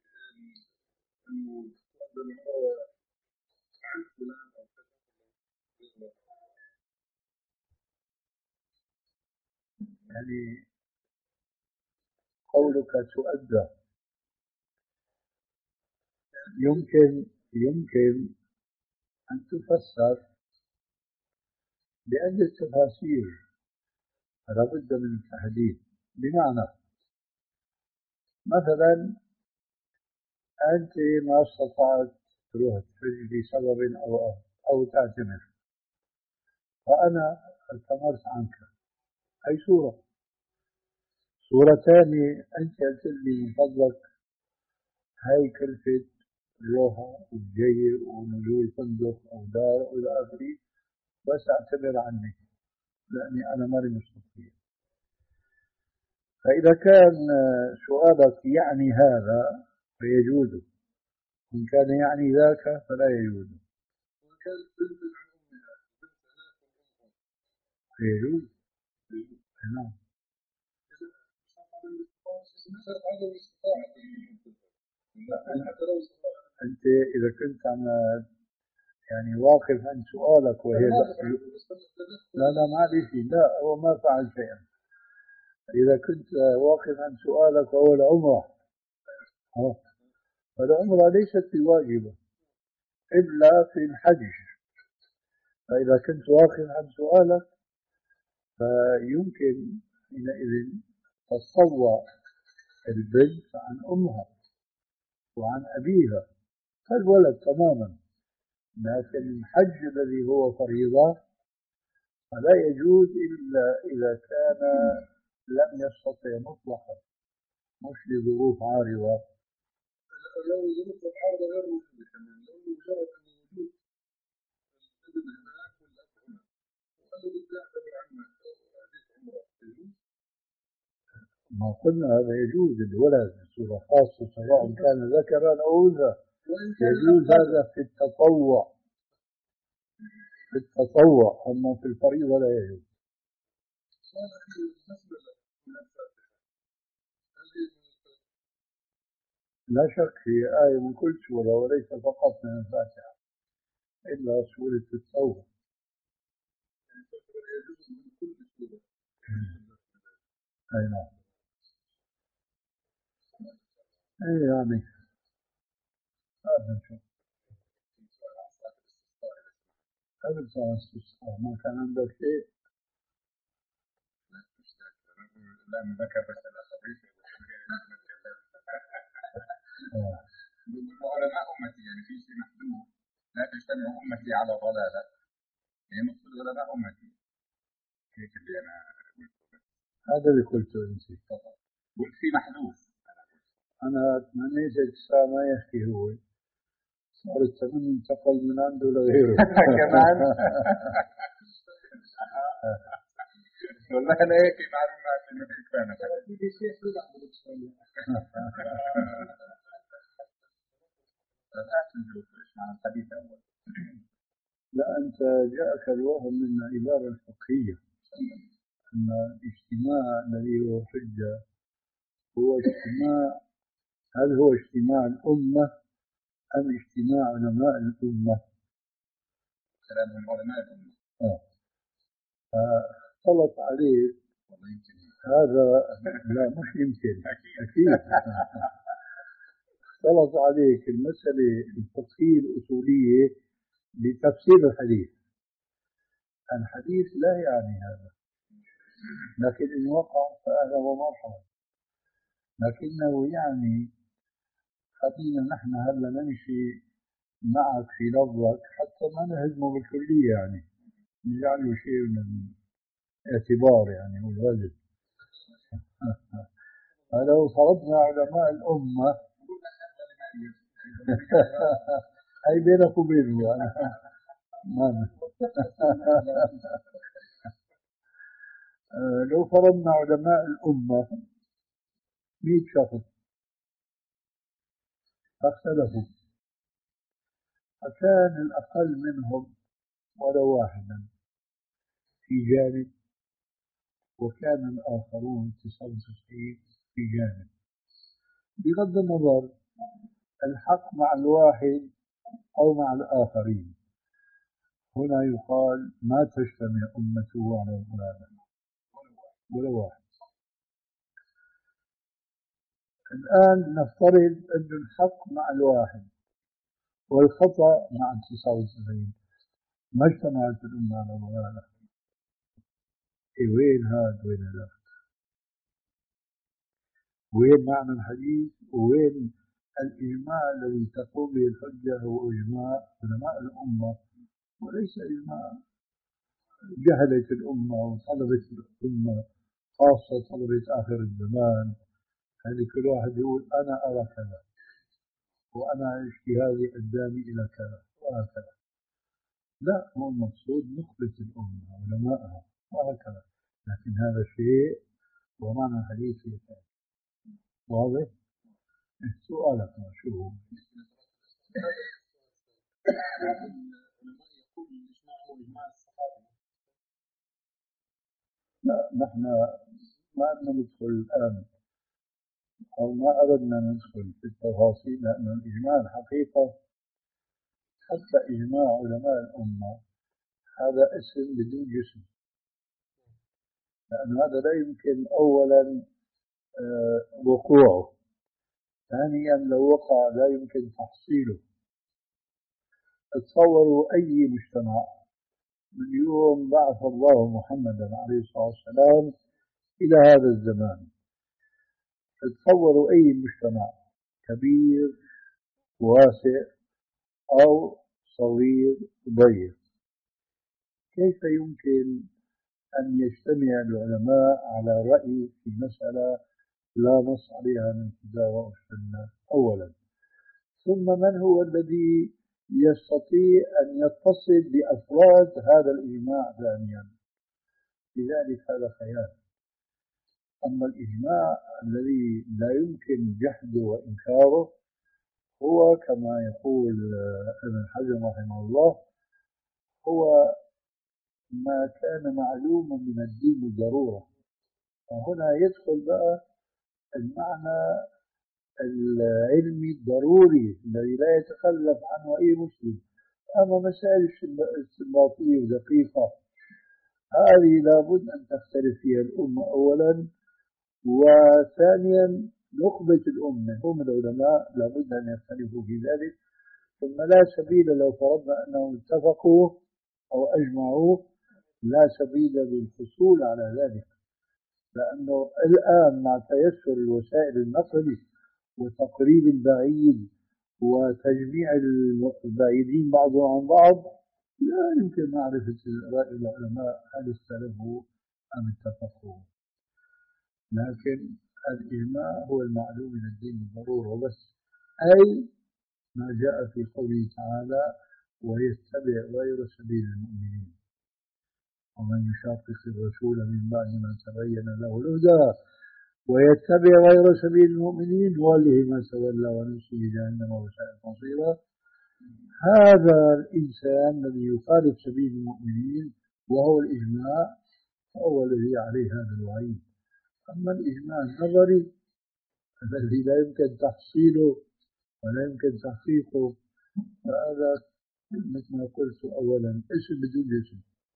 أنه تقدم العمرة عن فلان أو كذا؟ يعني قولك تؤدى يمكن يمكن أن تفسر بعدة تفاسير لابد من التحديد. بمعنى مثلا أنت ما استطعت تروح تحج لسبب أو أو تعتمر، فأنا اعتمرت عنك، أي صورة صورة ثانية أنت قلت لي من فضلك هاي كلفة روحة وجاي ونزول فندق أو دار وإلى آخره، بس أعتذر عني لأني أنا مالي مستطيع. فإذا كان سؤالك يعني هذا فيجوز، وإن كان يعني ذاك فلا يجوز. وكانت بنت عن أمها بنت هناك من أمها فيجوز. نعم. مسألة عدم الاستطاعة حتى لو استطاع. أنت إذا كنت عم يعني واقف عن سؤالك وهي لا لا ما لي شيء، لا هو ما فعل شيئا. إذا كنت واقف عن سؤالك وهو العمرة، فالعمرة ليست بواجبة إلا في الحج. فإذا كنت واقف عن سؤالك فيمكن حينئذ تتطوع البنت عن أمها وعن أبيها كالولد تماما، لكن الحج الذي هو فريضة فلا يجوز إلا إذا كان لم يستطع مطلقا، مش لظروف عارضة. لو ظروف العارضة غير موجودة كمان، لو مجرد أن وجود الابن هناك والأب هنا وأنا بدي أعتبر عنك هذيك عمرة يجوز؟ ما قلنا هذا يجوز الولد بصورة خاصة سواء كان ذكرا أو أنثى، يجوز هذا في التطوع، في التطوع، أما في الفريضة لا يجوز. لا شك هي آية من كل سورة وليس فقط من الفاتحة إلا سورة التوبة. أي نعم. أي يعني هذا نشوف. هذا سؤال استفسار، ما كان عندك شيء؟ لا نذكر بس الأخبار علماء أمتي يعني في شيء محدود، لا تجتمع أمتي على ضلالة، هي مقصود علماء أمتي هيك اللي أنا قلته. هذا اللي قلته أنت. قلت في محذوف. أنا تمنيت الساعة ما يحكي هو، صار التمني انتقل من عنده لغيره كمان. والله أنا هيك معلومات إنه في كفانا. الحديث أول. لا أنت جاءك الوهم من العبارة الفقهية أن الاجتماع الذي هو حجة هو اجتماع، هل هو اجتماع الأمة أم اجتماع علماء الأمة؟ كلام من علماء الأمة. آه. اختلط عليه هذا، لا مش يمكن أكيد اختلط عليك المسألة الفقهية الأصولية لتفسير الحديث. الحديث لا يعني هذا، لكن إن وقع فأهلا ومرحبا، لكنه يعني خلينا نحن هلا نمشي معك في لفظك حتى ما نهزمه بالكلية، يعني نجعله شيء من الاعتبار يعني والوزن. فلو فرضنا علماء الأمة هاي بينك وبينه يعني ما لو فرضنا علماء الأمة مئة شخص فاختلفوا، فكان الأقل منهم ولو واحدا في جانب، وكان الآخرون تسعة وتسعين في جانب، بغض النظر الحق مع الواحد أو مع الآخرين. هنا يقال ما تجتمع أمته على الضلالة ولو واحد. الآن نفترض أن الحق مع الواحد والخطأ مع التسعة وتسعين، ما اجتمعت الأمة على ضلالة. إيه وين هذا وين هذا؟ وين معنى الحديث ووين الإجماع الذي تقوم به الحجة؟ هو إجماع علماء الأمة وليس إجماع جهلة الأمة وطلبة الأمة خاصة طلبة آخر الزمان، هذه كل واحد يقول أنا أرى كذا، وأنا اجتهادي أداني إلى كذا وهكذا. لا، هو المقصود نخبة الأمة علماءها وهكذا. لكن هذا شيء ومعنى الحديث هي ثاني. واضح؟ سؤالك ما شو هو؟ لا، نحن ما بدنا ندخل الآن أو ما أردنا ندخل في التفاصيل، لأن الإجماع الحقيقة حتى إجماع علماء الأمة هذا اسم بدون جسم، لأن هذا لا يمكن أولا آه وقوعه، ثانيا لو وقع لا يمكن تحصيله. تصوروا أي مجتمع من يوم بعث الله محمدا عليه الصلاة والسلام إلى هذا الزمان، تصوروا أي مجتمع كبير واسع أو صغير ضيق، كيف يمكن أن يجتمع العلماء على رأي في مسألة لا نص عليها من الكتاب والسنة أولا؟ ثم من هو الذي يستطيع أن يتصل بأفراد هذا الإجماع ثانيا؟ لذلك هذا خيال. أما الإجماع الذي لا يمكن جحده وإنكاره هو كما يقول ابن حزم رحمه الله، هو ما كان معلوما من الدين بالضرورة. وهنا يدخل بقى المعنى العلمي الضروري الذي لا يتخلف عنه أي مسلم. أما مسائل استنباطية دقيقة هذه لابد أن تختلف فيها الأمة أولا، وثانيا نخبة الأمة هم العلماء لابد أن يختلفوا في ذلك. ثم لا سبيل لو فرضنا أنهم اتفقوا أو أجمعوا لا سبيل للحصول على ذلك، لأنه الآن مع تيسر الوسائل النقل وتقريب البعيد وتجميع البعيدين بعضهم عن بعض لا يمكن معرفة رأي العلماء هل اختلفوا أم اتفقوا. لكن الإجماع هو المعلوم من الدين بالضرورة وبس، أي ما جاء في قوله تعالى ويتبع غير سبيل المؤمنين ومن يشاقق الرسول من بعد ما تبين له الهدى ويتبع غير سبيل المؤمنين نوله ما تولى ونصله جهنم وساءت مصيرا. هذا الإنسان الذي يخالف سبيل المؤمنين وهو الإجماع هو الذي عليه هذا الوعيد. أما الإجماع النظري الذي لا يمكن تحصيله ولا يمكن تحقيقه فهذا مثل ما قلت أولا اسم بدون جسم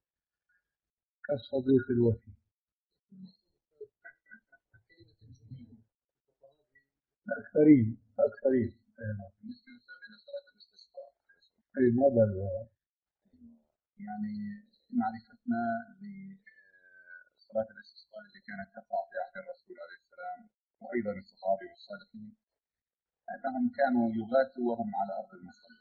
كالصديق الوفي. أكثرين أكثرين أي ما بلغ يعني معرفتنا لصلاة الاستسقاء اللي كانت تقع في عهد الرسول عليه السلام وأيضا الصحابة والصالحين أنهم كانوا يغاثوا وهم على أرض المصلى،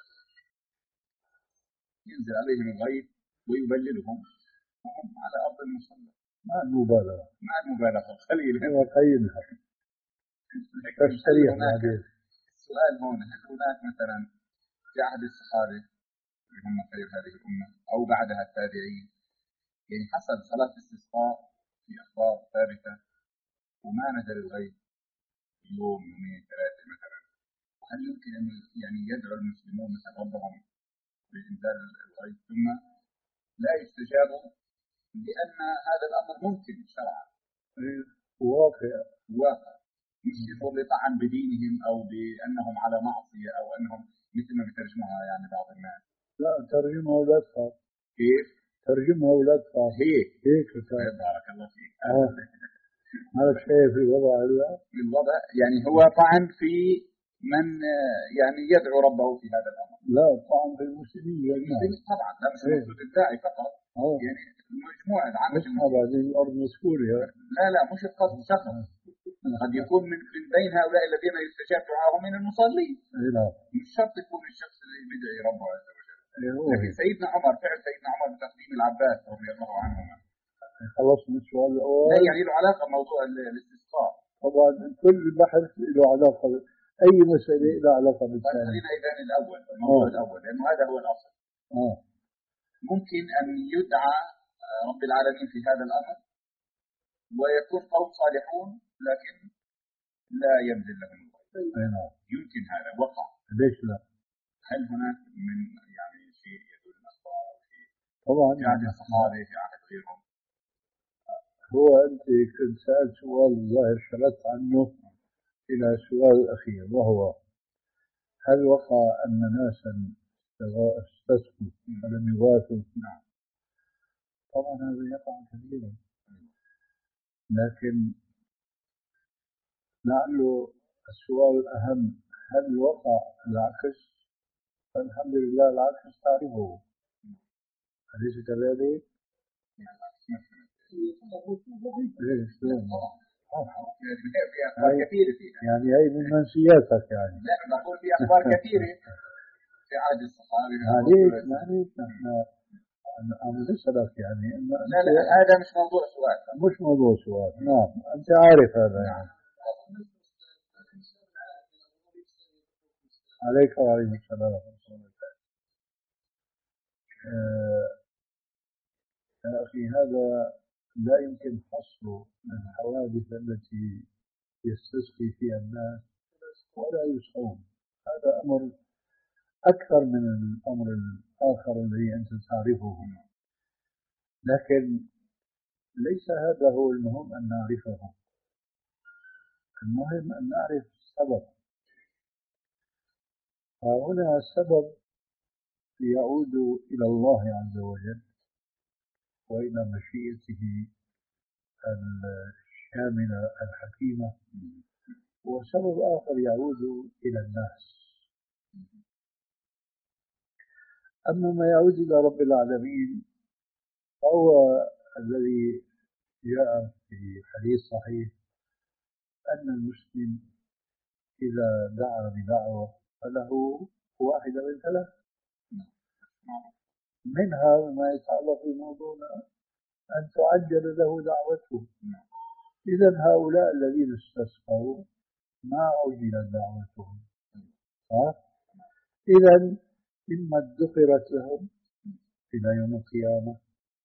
ينزل عليهم الغيث ويبللهم وهم على أرض المصلى مع المبالغة مع المبالغة قليلا وقيلها تستريح بعدين. السؤال هون هل هناك مثلا في عهد الصحابة اللي هم خير هذه الأمة أو بعدها التابعين يعني حصل صلاة استسقاء في أخبار ثابتة وما نزل الغيث يوم يومين ثلاثة مثلا، وهل يمكن أن يعني يدعو المسلمون مثلا ربهم بإنزال الغيث ثم لا يستجابوا لأن هذا الأمر ممكن شرعا واقع واقع مش يصير لطعن بدينهم أو بأنهم على معصية أو أنهم مثل ما بترجمها يعني بعض الناس. لا ترجمها ولا تفهم. كيف؟ ترجمها ولا تفهم. هيك هيك بارك الله فيك. آه. هذا شيء في الوضع هذا الوضع يعني هو طعن في من يعني يدعو ربه في هذا الأمر. لا طعن في المسلمين المسلمين طبعا لا مش المقصود الداعي فقط أوه. يعني مجموعة عامة بعدين الأرض مسكورة. لا لا مش القصد شخص قد يكون من من بين هؤلاء الذين يستجاب دعاهم من المصلين. لا مش شرط يكون الشخص اللي بيدعي ربه عز وجل. أيوه. لكن سيدنا عمر فعل سيدنا عمر بتقديم العباس رضي الله عنهما خلصنا السؤال لا الأول. يعني له علاقة بموضوع ال- الاستسقاء. طبعا كل بحث له علاقة، أي مسألة لها علاقة طيب بالثاني. خلينا إذا الأول الموضوع آه. الأول لأنه هذا هو الأصل. آه. ممكن أن يدعى آه، رب العالمين في هذا الأمر ويكون قوم صالحون لكن لا ينزل لهم الغيث. أي نعم. يمكن هذا وقع. ليش لا؟ هل هناك من يعني شيء يدل الأخبار في طبعا في عهد الصحابة في عهد غيرهم؟ هو أنت كنت سألت سؤال ظاهر شردت عنه إلى السؤال الأخير، وهو هل وقع أن ناسا استسقوا فلم يغاثوا؟ نعم. طبعا هذا يقع كثيرا، لكن لعله السؤال الأهم هل وقع العكس؟ فالحمد لله العكس تعرفه، أليس كذلك؟ يعني هي من منسياتك يعني. لا نقول في أخبار كثيرة في عهد الصحابة. معليش معليش نحن أنا بسألك يعني إنه لا لا هذا مش موضوع سؤال. مش موضوع سؤال. نعم أنت عارف هذا يعني. عليك وعليكم السلام ورحمة الله. آه يا أخي هذا لا يمكن حصر الحوادث التي يستسقي فيها الناس ولا يسقون. هذا أمر أكثر من الأمر الآخر الذي أنت تعرفه، لكن ليس هذا هو المهم أن نعرفه. المهم أن نعرف السبب. فهنا السبب يعود إلى الله عز وجل وإلى مشيئته الشاملة الحكيمة، وسبب آخر يعود إلى الناس. أما ما يعود إلى رب العالمين فهو الذي جاء في حديث صحيح أن المسلم إذا دعا بدعوة فله واحدة من ثلاث، منها ما يتعلق بموضوعنا أن تعجل له دعوته. إذا هؤلاء الذين استسقوا ما عجلت دعوتهم، إذا إما ادخرت لهم إلى يوم القيامة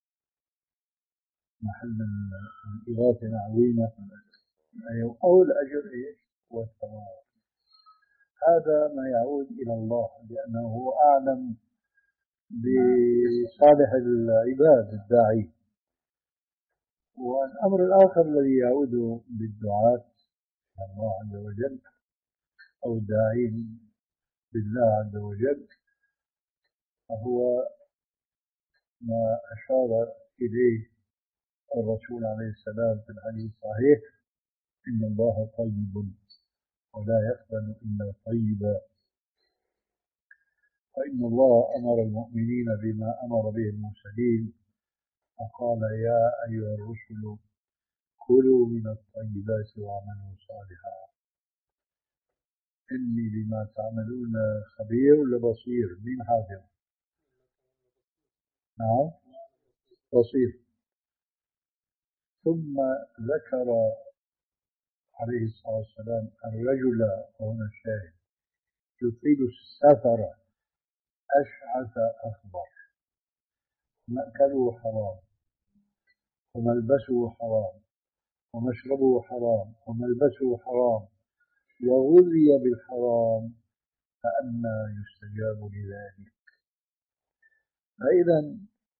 محل الإغاثة عظيمة، أو الأجر إيش والثواب. هذا ما يعود إلى الله لأنه هو أعلم بصالح العباد الداعي. والأمر الآخر الذي يعود بالدعاة الله عز وجل أو الداعين بالله عز وجل فهو ما أشار إليه الرسول عليه السلام في الحديث الصحيح: إن الله طيب ولا يقبل إلا طيبا، فإن الله أمر المؤمنين بما أمر به المرسلين فقال: يا أيها الرسل كلوا من الطيبات واعملوا صالحا إني بما تعملون خبير لبصير. مين حافظ؟ نعم بصير. ثم ذكر عليه الصلاة والسلام الرجل، وهنا الشاهد، يطيل السفر أشعث أخضر، مأكله حرام وملبسه حرام ومشربه حرام وملبسه حرام وغذي بالحرام، فأنى يستجاب لذلك. فإذا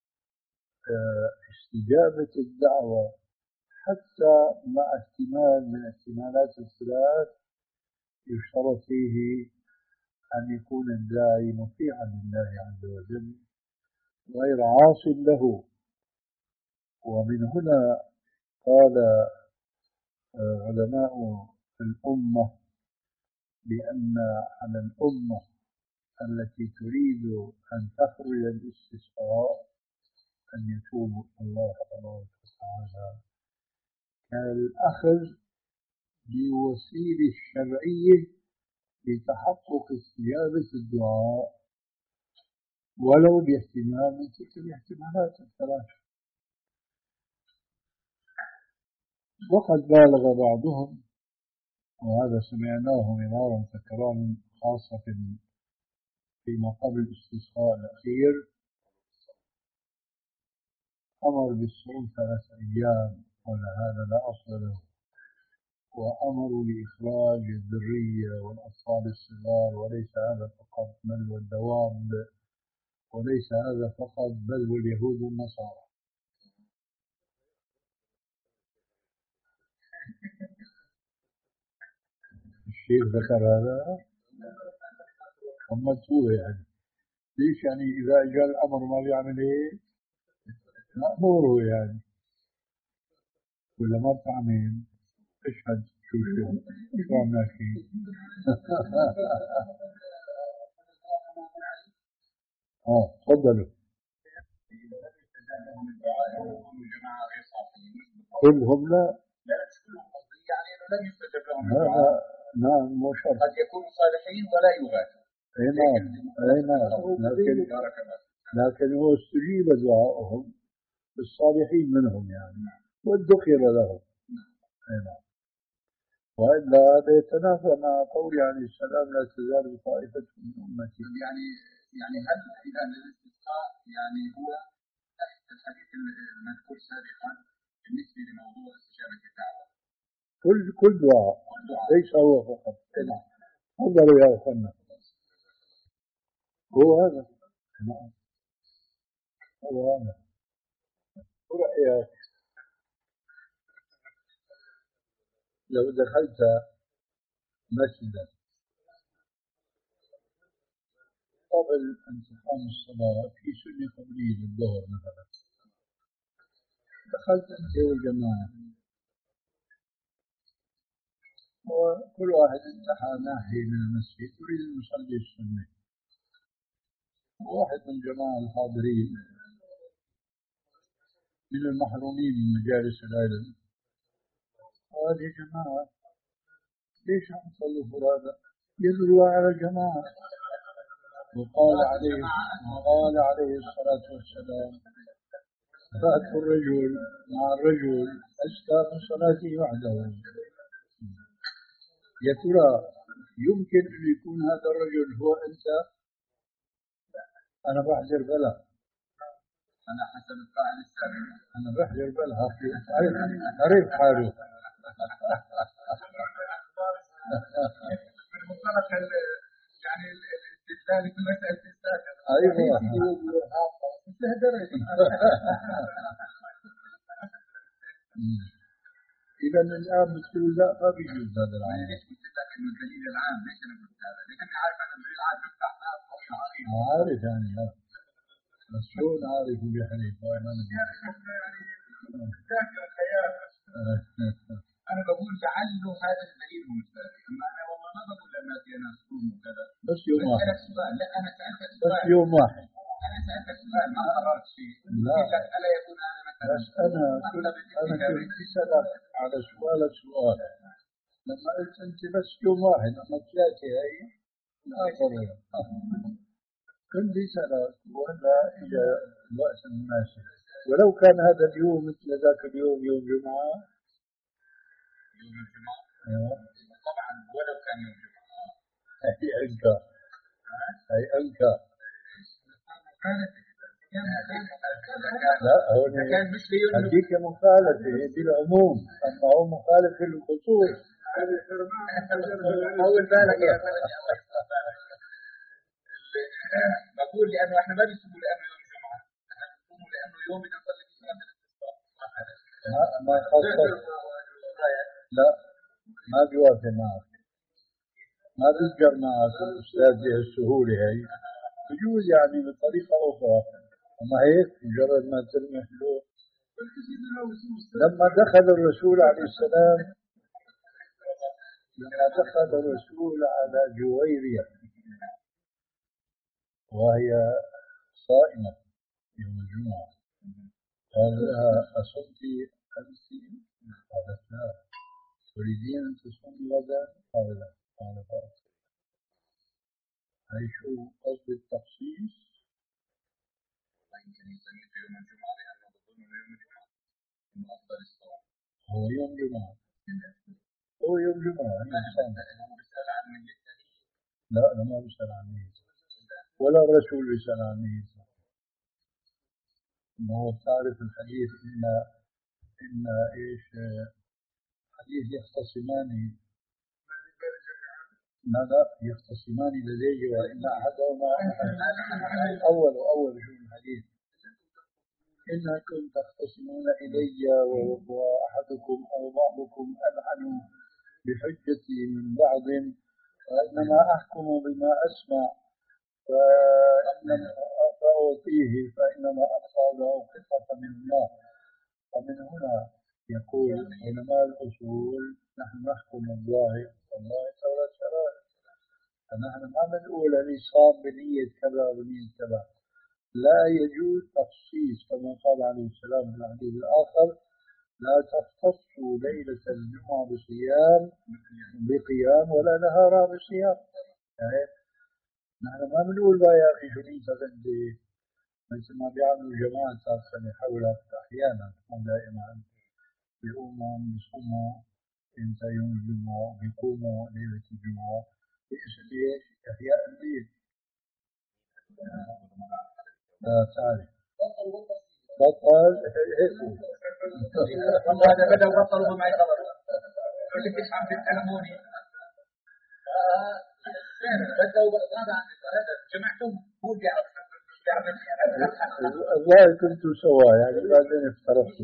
استجابة الدعوة حتى مع احتمال من احتمالات الثلاث يشترط فيه أن يكون الداعي مطيعا لله عز وجل غير عاص له. ومن هنا قال علماء الأمة بأن على الأمة التي تريد أن تخرج الاستسقاء أن يتوبوا الله تبارك وتعالى كالأخذ بوسيلة الشرعية لتحقق استجابة الدعاء ولو باحتمال من تلك الاحتمالات الثلاثة. وقد بالغ بعضهم، وهذا سمعناه مرارا تكرارا خاصة فيما قبل الاستسقاء الأخير، أمر بالصوم ثلاث أيام ولا هذا لا أصل له، وأمروا بإخراج الذرية والأطفال الصغار، وليس هذا فقط بل والدواب، وليس هذا فقط بل واليهود والنصارى. الشيخ ذكر هذا محمد هو يعني ليش يعني إذا جاء الأمر ما بيعمل إيه؟ مأموره يعني، ولا ما بتعمل اشهد شو شو شو عم نحكي. اه تفضلوا. كلهم لا لا مش كلهم قصدي، يعني انه لم يستجب لهم لا لا الدعاء. نعم مو شرط. قد يكونوا صالحين ولا يغاثوا. اي نعم اي نعم، لكن لكن هو استجيب دعائهم الصالحين منهم يعني وادخر لهم. اي نعم. والا هذا يتنافى مع قول عليه السلام لا تزال طائفة من امتي. يعني يعني هل اذا الاستسقاء يعني هو تحت الحديث المذكور سابقا بالنسبه لموضوع استجابه الدعوه؟ كل كل دعاء ليس هو فقط. تفضلوا يا اخوانا. هو هذا نعم هو هذا. ورأيك لو دخلت مسجدا قبل أن تقام الصلاة في سنة قبلية للظهر مثلا، دخلت أنت والجماعة وكل واحد انتحى ناحية من المسجد يريد أن يصلي السنة، وواحد من الجماعة الحاضرين من المحرومين من مجالس العلم قال يا جماعة ليش عم تصلوا فرادى؟ يدلوا على الجماعة. وقال عليه وقال عليه الصلاة والسلام رأت الرجل مع الرجل أشكى من صلاته وحده. يا ترى يمكن أن يكون هذا الرجل هو أنت؟ أنا بحذر بلا، أنا حسب القاعدة السابقة أنا بحذر بلا عرف حاله. من منطلق يعني الاستدلال في مسألة السابقة. أيوه إذا الآن بتقول لا ما بيجوز هذا العمل. ليش قلت لك إنه الدليل العام؟ ليش أنا قلت هذا؟ لأني عارف أن الدليل العام بيفتح باب طويل عريض. عارف يعني بس شلون عارف وبيحرف وأنا يعني ذاكر الخيال. أنا بقول لعله هذا الدليل هو مثالي، أما أنا والله ما بقول للناس يا ناس قوموا وكذا. بس يوم واحد. لا أنا سألتك بس سؤال. يوم واحد. أنا سألتك سؤال ما قررت شيء. لا. ألا يكون هذا مثلا. بس أنا كنت أنا كنت أسألك على سؤالك سؤال. لما قلت أنت بس يوم واحد أما ثلاثة هي لا ضرر. كنت أسألك ولا إجا الوقت المناسب، ولو كان هذا اليوم مثل ذاك اليوم يوم جمعة. يوم الجمعة. أيوة. طبعا ولو كان يوم جمعة. هي أنكى. هي أنكى. لا هو هديك مخالفة بالعموم، أما هو مخالفة للخصوص. أول بالك يا بلدي الله يسلمك. بقول لأنه إحنا ما بنسموه لأنه يوم جمعة، إحنا بنسموه لأنه يوم بنصلي فيه صلاة الاستسقاء. ما ما خصص. لا ما بيوافق معك، ما بيتجر معك الأستاذ بهالسهولة هي. بجوز يعني بطريقة أخرى، أما هيك مجرد ما ترمح له. لما دخل الرسول عليه السلام لما دخل الرسول على جويرية وهي صائمة يوم الجمعة قال لها أصمت أمس؟ قالت لا. تريدين أن تصومي غدا؟ قال لا. قال فأصل. هاي شو قصد التخصيص؟ يمكن يسمي في يوم الجمعة لأنه بظن يوم الجمعة من أفضل الصوم. هو يوم جمعة، هو يوم جمعة. لا أنا ما بسأل عن ميزة ولا الرسول بيسأل عن ميزة. ما هو تعرف الحديث إن إن إيش حديث يختصمان، لا لا يختصمان لديه وإن أحدهما أول أول شو الحديث إنكم تختصمون إلي وأحدكم أو بعضكم ألعن بحجتي من بعض فإنما أحكم بما أسمع فإنما أعطيه فإنما أقطع له قطعة من الله. ومن هنا يقول علماء الأصول نحن نحكم الظاهر والله تولى الشرائع، فنحن ما بنقول أن صام بنية كذا وبنية كذا. لا يجوز تخصيص كما قال عليه السلام في الحديث الآخر لا تختصوا ليلة الجمعة بصيام بقيام ولا نهارها بصيام. يعني نحن ما بنقول بقى يا أخي شو نيتك أنت مثل ما بيعملوا جماعة تاخذني حولك أحيانا مو دائما بيقوموا بيصوموا انت يوم الجمعة بيقوموا ليلة الجمعة باسم ايش؟ إحياء الليل. لا تعرف بطل هيك هذا بدأ بطلوا معي خبر قلت لك ايش عم تتكلموني بدأوا هذا جمعتهم هو بيعرف الله كنتوا سوا يعني بعدين افترقتوا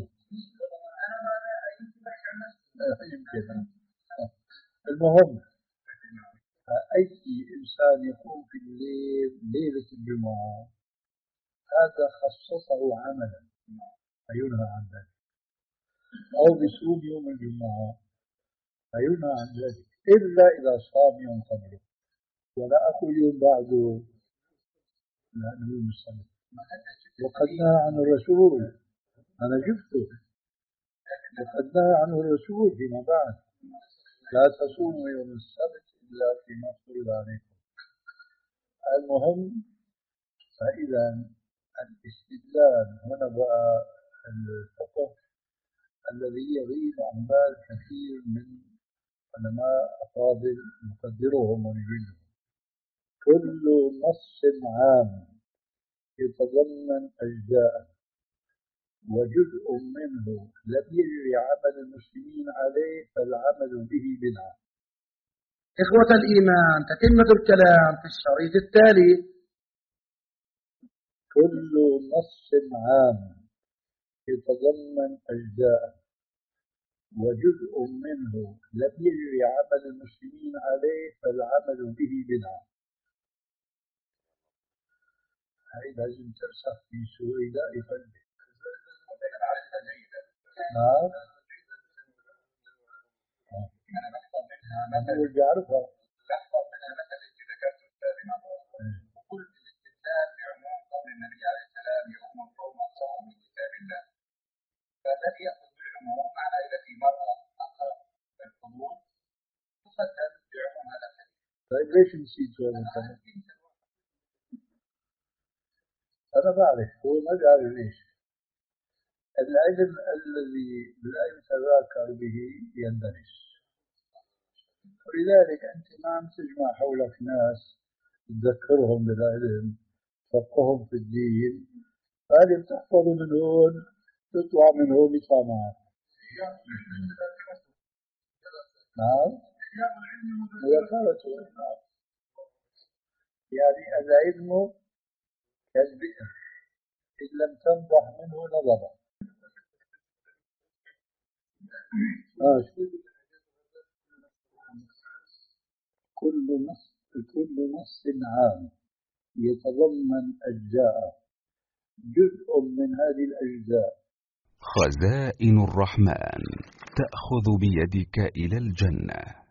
يمكن. المهم أي إنسان يقوم في الليل ليلة الجمعة هذا خصصه عملا فينهى عن ذلك، أو بصوم يوم الجمعة فينهى عن ذلك إلا إذا صام يوم قبله ولا أقول يوم بعده لأنه يوم السبت. وقد نهى عن الرسول أنا جبته وقد نهى عنه الرسول فيما بعد لا تصوموا يوم السبت إلا فيما فرض عليكم. المهم فإذا الاستدلال هنا بقى الفقه الذي يغيب عن بال كثير من علماء أفاضل نقدرهم ونجلهم. كل نص عام يتضمن أجزاء وجزء منه لم يجري عمل المسلمين عليه فالعمل به بدعة. إخوة الإيمان تتمة الكلام في الشريط التالي. كل نص عام يتضمن أجزاء وجزء منه لم يجري عمل المسلمين عليه فالعمل به بدعة. هاي لازم ترسخ في سويداء قلبك. نعم أنا بدي أعرفها. لحظة منها مثل اللي ذكرته أستاذ وكل الاستدلال بعموم قول النبي عليه السلام يؤمن قوم صوم من كتاب الله، فالذي يأخذ بالعموم معنى إذا في مرة أقرأ الحضور تقدم بعموم هذا الحديث. طيب ليش نسيت هذا الكلام؟ أنا بعرف هو ما قال ليش. العلم الذي لا يتذاكر به يندرس، ولذلك أنت ما عم تجمع حولك ناس تذكرهم بالعلم تفقههم في الدين، هذه بتحفظوا من هون تطلع من هون يطلع معك. نعم مذاكرته يعني العلم كالبئر إن لم تنضح منه نضبا. آه. كل نص كل نص عام يتضمن أجزاء جزء من هذه الأجزاء. خزائن الرحمن تأخذ بيدك إلى الجنة.